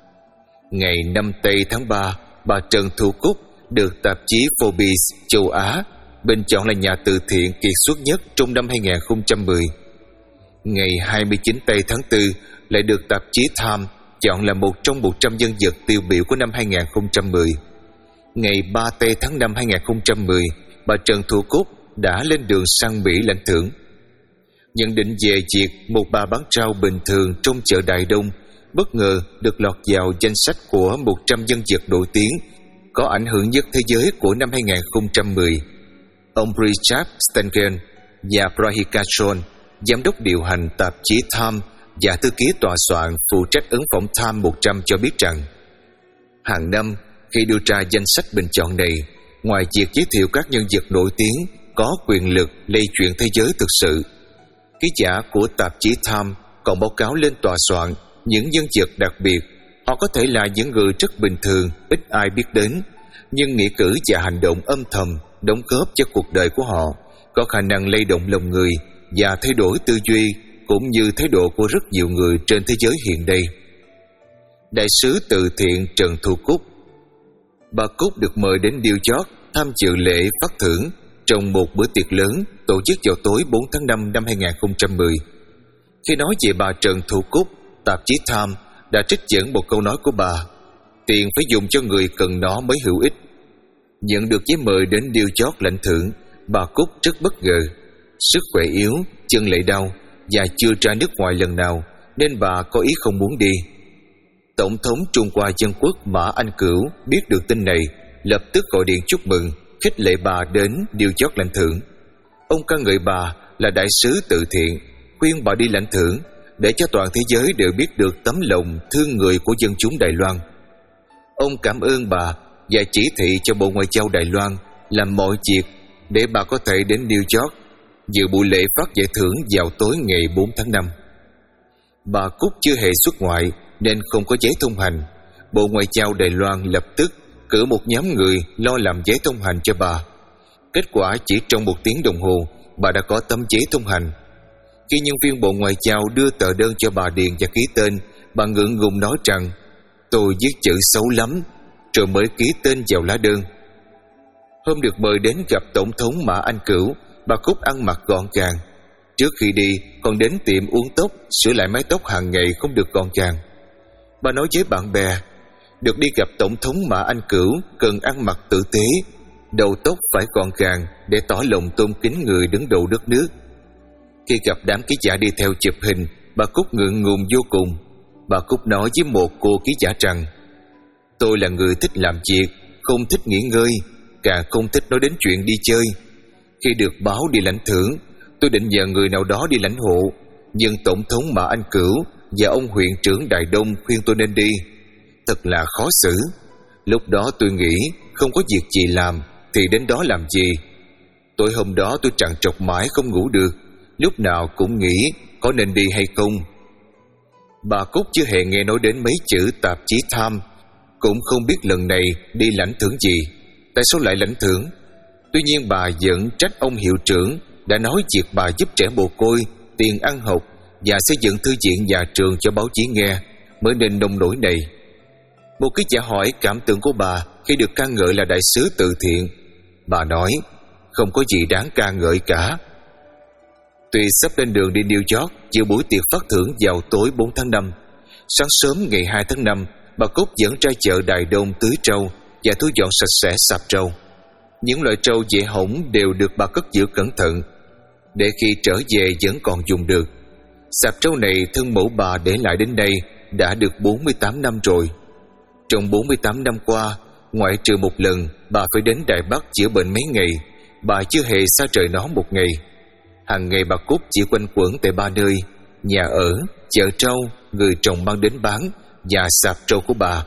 [SPEAKER 1] Ngày năm tây tháng ba, bà Trần Thụ Cúc được tạp chí Forbes châu Á bình chọn là nhà từ thiện kiệt xuất nhất trong năm hai không một không. Ngày hai mươi chín tây tháng tư lại được tạp chí Time chọn là một trong một trăm nhân vật tiêu biểu của năm hai không một không. Ngày ba tây tháng năm hai không một không, bà Trần Thụ Cúc đã lên đường sang Mỹ lãnh thưởng. Nhận định về việc một bà bán rau bình thường trong chợ Đài Đông bất ngờ được lọt vào danh sách của một trăm nhân vật nổi tiếng có ảnh hưởng nhất thế giới của năm hai không một không. Ông Richard Stengel và Brian Cashon, giám đốc điều hành tạp chí Time và thư ký tòa soạn phụ trách ấn phẩm Time một trăm cho biết rằng hàng năm khi đưa ra danh sách bình chọn này, ngoài việc giới thiệu các nhân vật nổi tiếng có quyền lực lây chuyển thế giới thực sự, ký giả của tạp chí Time còn báo cáo lên tòa soạn những nhân vật đặc biệt. Họ có thể là những người rất bình thường, ít ai biết đến, nhưng nghĩa cử và hành động âm thầm đóng góp cho cuộc đời của họ có khả năng lay động lòng người và thay đổi tư duy cũng như thái độ của rất nhiều người trên thế giới hiện nay. Đại sứ từ thiện Trần Thụ Cúc. Bà Cúc được mời đến New York tham dự lễ phát thưởng trong một bữa tiệc lớn tổ chức vào tối bốn tháng năm năm hai không một không. Khi nói về bà Trần Thụ Cúc, tạp chí Time đã trích dẫn một câu nói của bà: tiền phải dùng cho người cần nó mới hữu ích. Nhận được giấy mời đến New York lãnh thưởng, bà Cúc rất bất ngờ. Sức khỏe yếu, chân lại đau và chưa ra nước ngoài lần nào nên bà có ý không muốn đi. Tổng thống Trung Hoa Dân Quốc Mã Anh Cửu biết được tin này, lập tức gọi điện chúc mừng, khích lệ bà đến New York lãnh thưởng. Ông ca ngợi bà là đại sứ từ thiện, khuyên bà đi lãnh thưởng để cho toàn thế giới đều biết được tấm lòng thương người của dân chúng Đài Loan. Ông cảm ơn bà và chỉ thị cho Bộ Ngoại giao Đài Loan làm mọi việc để bà có thể đến New York dự buổi lễ phát giải thưởng vào tối ngày bốn tháng năm. Bà Cúc chưa hề xuất ngoại nên không có giấy thông hành. Bộ Ngoại giao Đài Loan lập tức cử một nhóm người lo làm giấy thông hành cho bà. Kết quả chỉ trong một tiếng đồng hồ, bà đã có tấm giấy thông hành. Khi nhân viên Bộ Ngoại giao đưa tờ đơn cho bà điền và ký tên, bà ngượng ngùng nói rằng tôi viết chữ xấu lắm, rồi mới ký tên vào lá đơn. Hôm được mời đến gặp Tổng thống Mã Anh Cửu, bà Cúc ăn mặc gọn gàng. Trước khi đi còn đến tiệm uốn tóc sửa lại mái tóc hàng ngày không được gọn gàng. Bà nói với bạn bè, được đi gặp Tổng thống Mã Anh Cửu cần ăn mặc tử tế, đầu tóc phải gọn gàng để tỏ lòng tôn kính người đứng đầu đất nước. Khi gặp đám ký giả đi theo chụp hình, bà Cúc ngượng ngùng vô cùng. Bà Cúc nói với một cô ký giả rằng tôi là người thích làm việc, không thích nghỉ ngơi, càng không thích nói đến chuyện đi chơi. Khi được báo đi lãnh thưởng, tôi định nhờ người nào đó đi lãnh hộ, nhưng Tổng thống Mã Anh Cửu và ông huyện trưởng Đài Đông khuyên tôi nên đi. Thật là khó xử. Lúc đó tôi nghĩ không có việc gì làm thì đến đó làm gì. Tối hôm đó tôi trằn trọc mãi không ngủ được, lúc nào cũng nghĩ có nên đi hay không. Bà Cúc chưa hề nghe nói đến mấy chữ tạp chí Time, cũng không biết lần này đi lãnh thưởng gì, tại sao lại lãnh thưởng. Tuy nhiên bà vẫn trách ông hiệu trưởng đã nói việc bà giúp trẻ mồ côi tiền ăn học và xây dựng thư viện nhà trường cho báo chí nghe mới nên nông nổi này. Một ký giả hỏi cảm tưởng của bà khi được ca ngợi là đại sứ từ thiện. Bà nói không có gì đáng ca ngợi cả. Tuy sắp lên đường đi New York dự buổi tiệc phát thưởng vào tối bốn tháng năm, sáng sớm ngày hai tháng năm, bà Cúc dẫn ra chợ Đài Đông tưới trâu và thu dọn sạch sẽ sạp trâu. Những loại trâu dễ hỏng đều được bà cất giữ cẩn thận để khi trở về vẫn còn dùng được. Sạp trâu này thân mẫu bà để lại đến đây đã được bốn mươi tám năm rồi. Trong bốn mươi tám năm qua, ngoại trừ một lần bà phải đến Đài Bắc chữa bệnh mấy ngày, bà chưa hề xa trời nó một ngày. Hàng ngày bà Cúc chỉ quanh quẩn tại ba nơi: nhà ở, chợ trâu, người trồng mang đến bán và sạp trâu của bà.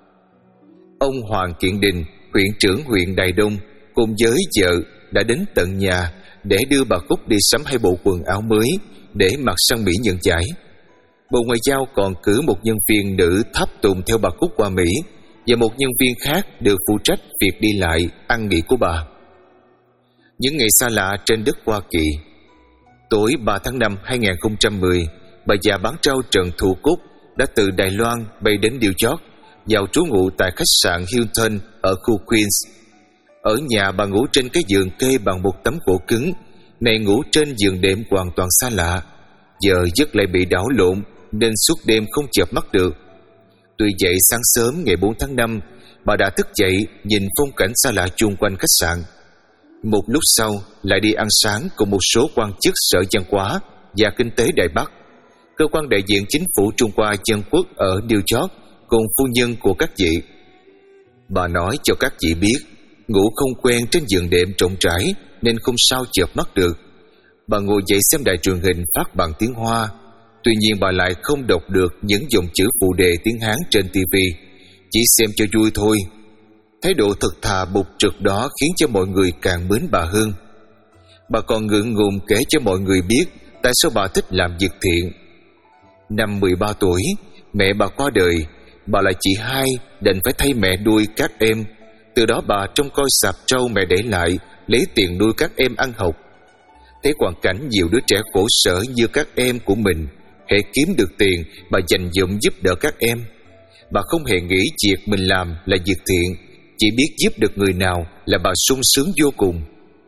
[SPEAKER 1] Ông Hoàng Kiện Đình, huyện trưởng huyện Đài Đông, cùng với vợ đã đến tận nhà để đưa bà Cúc đi sắm hai bộ quần áo mới để mặc sang Mỹ nhận giải. Bộ Ngoại giao còn cử một nhân viên nữ tháp tùng theo bà Cúc qua Mỹ, và một nhân viên khác được phụ trách việc đi lại, ăn nghỉ của bà. Những ngày xa lạ trên đất Hoa Kỳ. Tối ba tháng năm hai nghìn không trăm mười, bà già bán rau Trần Thủ Cúc đã từ Đài Loan bay đến New York, vào trú ngụ tại khách sạn Hilton ở khu Queens. Ở nhà bà ngủ trên cái giường kê bằng một tấm gỗ cứng, này ngủ trên giường đệm hoàn toàn xa lạ. Giờ giấc lại bị đảo lộn nên suốt đêm không chợp mắt được. Tuy vậy sáng sớm ngày bốn tháng năm, bà đã thức dậy nhìn phong cảnh xa lạ chung quanh khách sạn. Một lúc sau lại đi ăn sáng cùng một số quan chức Sở Văn hóa và Kinh tế Đài Bắc, cơ quan đại diện chính phủ Trung Hoa Dân Quốc ở New York, cùng phu nhân của các vị. Bà nói cho các vị biết ngủ không quen trên giường đệm rộng rãi nên không sao chợp mắt được. Bà ngồi dậy xem đài truyền hình phát bằng tiếng Hoa. Tuy nhiên bà lại không đọc được những dòng chữ phụ đề tiếng Hán trên ti vi, chỉ xem cho vui thôi. Thái độ thật thà bục trực đó khiến cho mọi người càng mến bà hơn. Bà còn ngượng ngùng kể cho mọi người biết tại sao bà thích làm việc thiện. Năm mười ba tuổi, mẹ bà qua đời, bà là chị hai đành phải thay mẹ nuôi các em. Từ đó bà trông coi sạp trâu mẹ để lại, lấy tiền nuôi các em ăn học. Thấy hoàn cảnh nhiều đứa trẻ khổ sở như các em của mình, hễ kiếm được tiền bà dành dụm giúp đỡ các em. Bà không hề nghĩ việc mình làm là việc thiện, chỉ biết giúp được người nào là bà sung sướng vô cùng.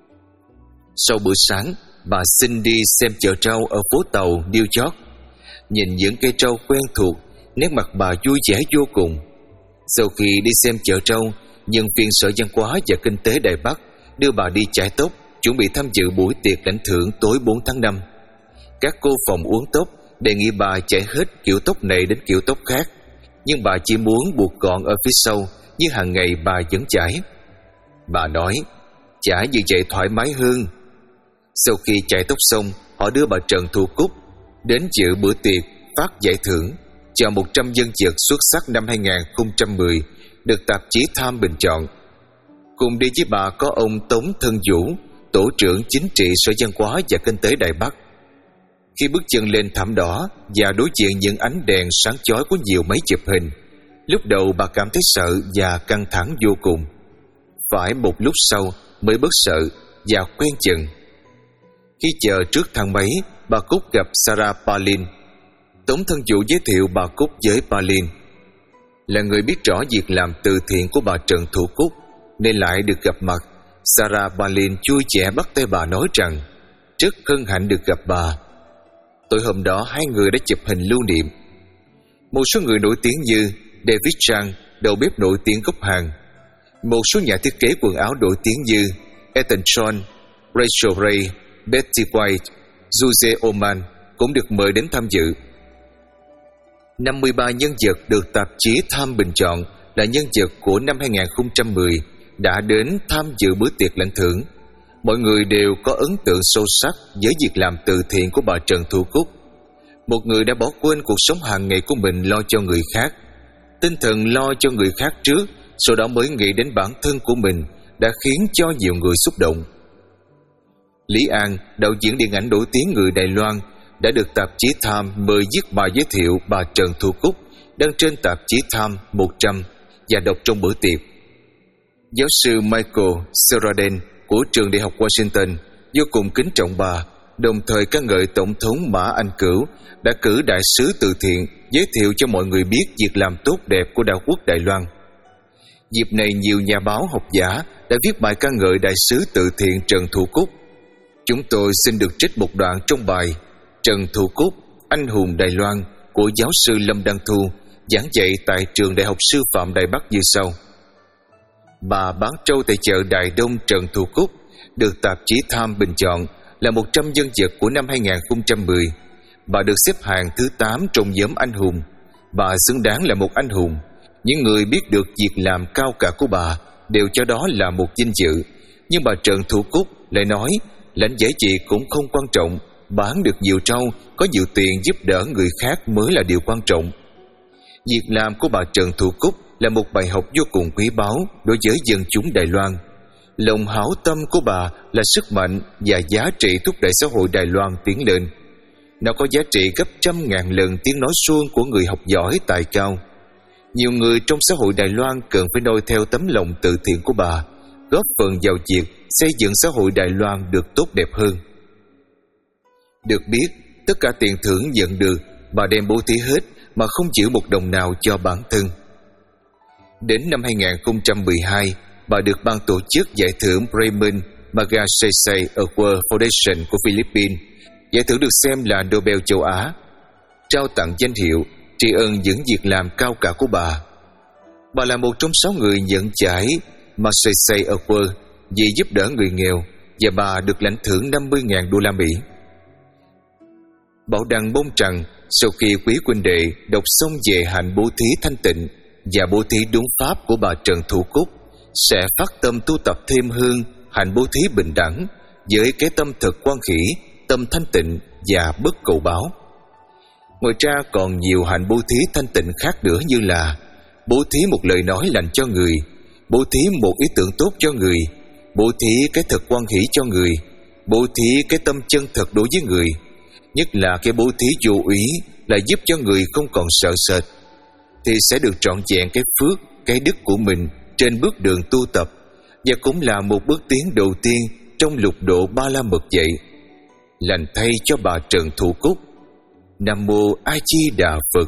[SPEAKER 1] Sau bữa sáng, bà xin đi xem chợ trâu ở phố tàu New York. Nhìn những cây trâu quen thuộc, nét mặt bà vui vẻ vô cùng. Sau khi đi xem chợ trâu, nhân viên Sở Văn hóa và Kinh tế Đài Bắc đưa bà đi chải tóc, chuẩn bị tham dự buổi tiệc lãnh thưởng tối bốn tháng năm. Các cô phòng uốn tóc đề nghị bà chải hết kiểu tóc này đến kiểu tóc khác, nhưng bà chỉ muốn buộc gọn ở phía sau như hàng ngày bà vẫn chải. Bà nói chải như vậy thoải mái hơn. Sau khi chạy tóc xong, họ đưa bà Trần Thu Cúc đến dự bữa tiệc phát giải thưởng cho một trăm dân vật xuất sắc năm hai không một không được tạp chí Time bình chọn. Cùng đi với bà có ông Tống Thân Vũ, tổ trưởng chính trị Sở Văn hóa và Kinh tế Đài Bắc. Khi bước chân lên thảm đỏ và đối diện những ánh đèn sáng chói của nhiều máy chụp hình, lúc đầu bà cảm thấy sợ và căng thẳng vô cùng. Phải một lúc sau mới bớt sợ và quen dần. Khi chờ trước thang máy, bà Cúc gặp Sarah Palin. Tống Thân Vũ giới thiệu bà Cúc với Palin. Là người biết rõ việc làm từ thiện của bà Trần Thu Cúc nên lại được gặp mặt, Sarah Palin vui vẻ bắt tay bà nói rằng rất hân hạnh được gặp bà. Tối hôm đó hai người đã chụp hình lưu niệm. Một số người nổi tiếng như David Chang, đầu bếp nổi tiếng gốc Hàn, một số nhà thiết kế quần áo nổi tiếng như Elton John, Rachel Ray, Betty White, Jose Oman cũng được mời đến tham dự. năm mươi ba nhân vật được tạp chí Time bình chọn là nhân vật của năm hai không một không đã đến tham dự bữa tiệc lãnh thưởng. Mọi người đều có ấn tượng sâu sắc với việc làm từ thiện của bà Trần Thu Cúc. Một người đã bỏ quên cuộc sống hàng ngày của mình lo cho người khác. Tinh thần lo cho người khác trước, sau đó mới nghĩ đến bản thân của mình đã khiến cho nhiều người xúc động. Lý An, đạo diễn điện ảnh nổi tiếng người Đài Loan, đã được tạp chí Time mời viết bài giới thiệu bà Trần Thu Cúc đăng trên tạp chí Time một trăm và đọc trong bữa tiệc. Giáo sư Michael Seraden của trường Đại học Washington vô cùng kính trọng bà, đồng thời ca ngợi Tổng thống Mã Anh Cửu đã cử đại sứ từ thiện giới thiệu cho mọi người biết việc làm tốt đẹp của Đảo quốc Đài Loan. Dịp này nhiều nhà báo học giả đã viết bài ca ngợi đại sứ từ thiện Trần Thu Cúc. Chúng tôi xin được trích một đoạn trong bài Trần Thu Cúc, anh hùng Đài Loan của giáo sư Lâm Đăng Thu giảng dạy tại trường Đại học Sư phạm Đài Bắc như sau. Bà bán trâu tại chợ Đài Đông Trần Thu Cúc được tạp chí Time bình chọn là một trăm dân vật của năm hai không một không. Bà được xếp hạng thứ tám trong nhóm anh hùng. Bà xứng đáng là một anh hùng. Những người biết được việc làm cao cả của bà đều cho đó là một vinh dự. Nhưng bà Trần Thu Cúc lại nói lãnh giải chị cũng không quan trọng, bán được nhiều trâu, có nhiều tiền giúp đỡ người khác mới là điều quan trọng. Việc làm của bà Trần Thu Cúc là một bài học vô cùng quý báu đối với dân chúng Đài Loan. Lòng hảo tâm của bà là sức mạnh và giá trị thúc đẩy xã hội Đài Loan tiến lên. Nó có giá trị gấp trăm ngàn lần tiếng nói suông của người học giỏi tài cao. Nhiều người trong xã hội Đài Loan cần phải noi theo tấm lòng từ thiện của bà, góp phần vào việc xây dựng xã hội Đài Loan được tốt đẹp hơn. Được biết, tất cả tiền thưởng nhận được, bà đem bố thí hết mà không giữ một đồng nào cho bản thân. Đến năm hai không một hai, bà được ban tổ chức giải thưởng Raymond Magsaysay Award Foundation của Philippines. Giải thưởng được xem là Nobel châu Á, trao tặng danh hiệu tri ân những việc làm cao cả của bà. Bà là một trong sáu người nhận giải Magsaysay Award vì giúp đỡ người nghèo, và bà được lãnh thưởng năm mươi nghìn đô la Mỹ. Bảo Đăng bông rằng sau khi quý huynh đệ đọc xong về hạnh bố thí thanh tịnh và bố thí đúng pháp của bà Trần Thu Cúc, sẽ phát tâm tu tập thêm hơn hạnh bố thí bình đẳng với cái tâm thực quan khỉ, tâm thanh tịnh và bất cầu báo. Ngoài ra còn nhiều hạnh bố thí thanh tịnh khác nữa, như là bố thí một lời nói lành cho người, bố thí một ý tưởng tốt cho người, bố thí cái thật quan hỷ cho người, bố thí cái tâm chân thật đối với người. Nhất là cái bố thí vô úy là giúp cho người không còn sợ sệt, thì sẽ được trọn vẹn cái phước, cái đức của mình trên bước đường tu tập, và cũng là một bước tiến đầu tiên trong lục độ Ba La Mật vậy. Lành thay cho bà Trần Thu Cúc. Nam Mô A Di Đà Phật.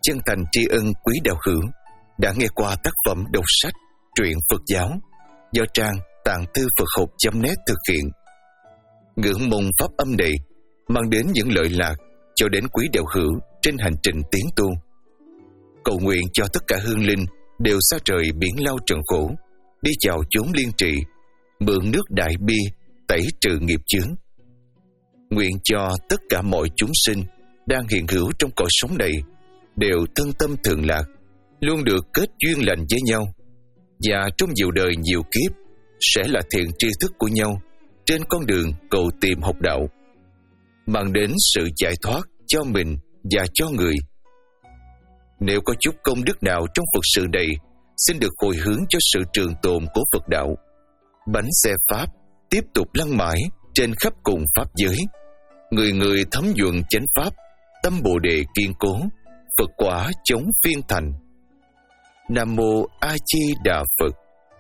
[SPEAKER 1] chân thành tri ân quý đạo hữu đã nghe qua tác phẩm đọc sách truyện Phật giáo do trang tạng thư Phật học chấm net thực hiện. Ngưỡng mong pháp âm này mang đến những lợi lạc cho đến quý đạo hữu trên hành trình tiến tu. Cầu nguyện cho tất cả hương linh đều xa trời biển lao trần khổ, đi vào chốn liên trị, mượn nước đại bi tẩy trừ nghiệp chướng. Nguyện cho tất cả mọi chúng sinh đang hiện hữu trong cõi sống này đều thân tâm thường lạc, luôn được kết duyên lành với nhau, và trong nhiều đời nhiều kiếp sẽ là thiện tri thức của nhau trên con đường cầu tìm học đạo, mang đến sự giải thoát cho mình và cho người. Nếu có chút công đức nào trong Phật sự này, xin được hồi hướng cho sự trường tồn của Phật đạo. Bánh xe Pháp tiếp tục lăn mãi trên khắp cùng Pháp giới. Người người thấm nhuận chánh Pháp, tâm Bồ Đề kiên cố, Phật quả chống phiên thành. Nam Mô A Di Đà Phật.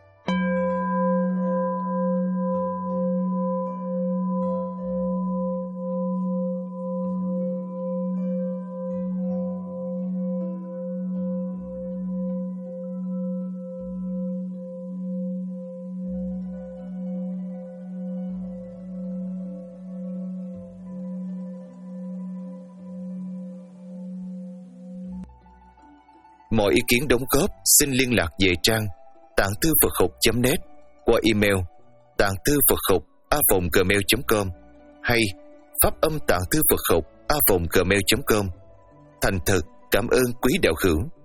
[SPEAKER 1] Mọi ý kiến đóng góp xin liên lạc về trang tạng thư Phật học chấm net qua email tạng thư Phật học a còng gmail chấm com hay pháp âm tạng thư Phật học a còng gmail chấm com. Thành thật cảm ơn quý đạo hữu.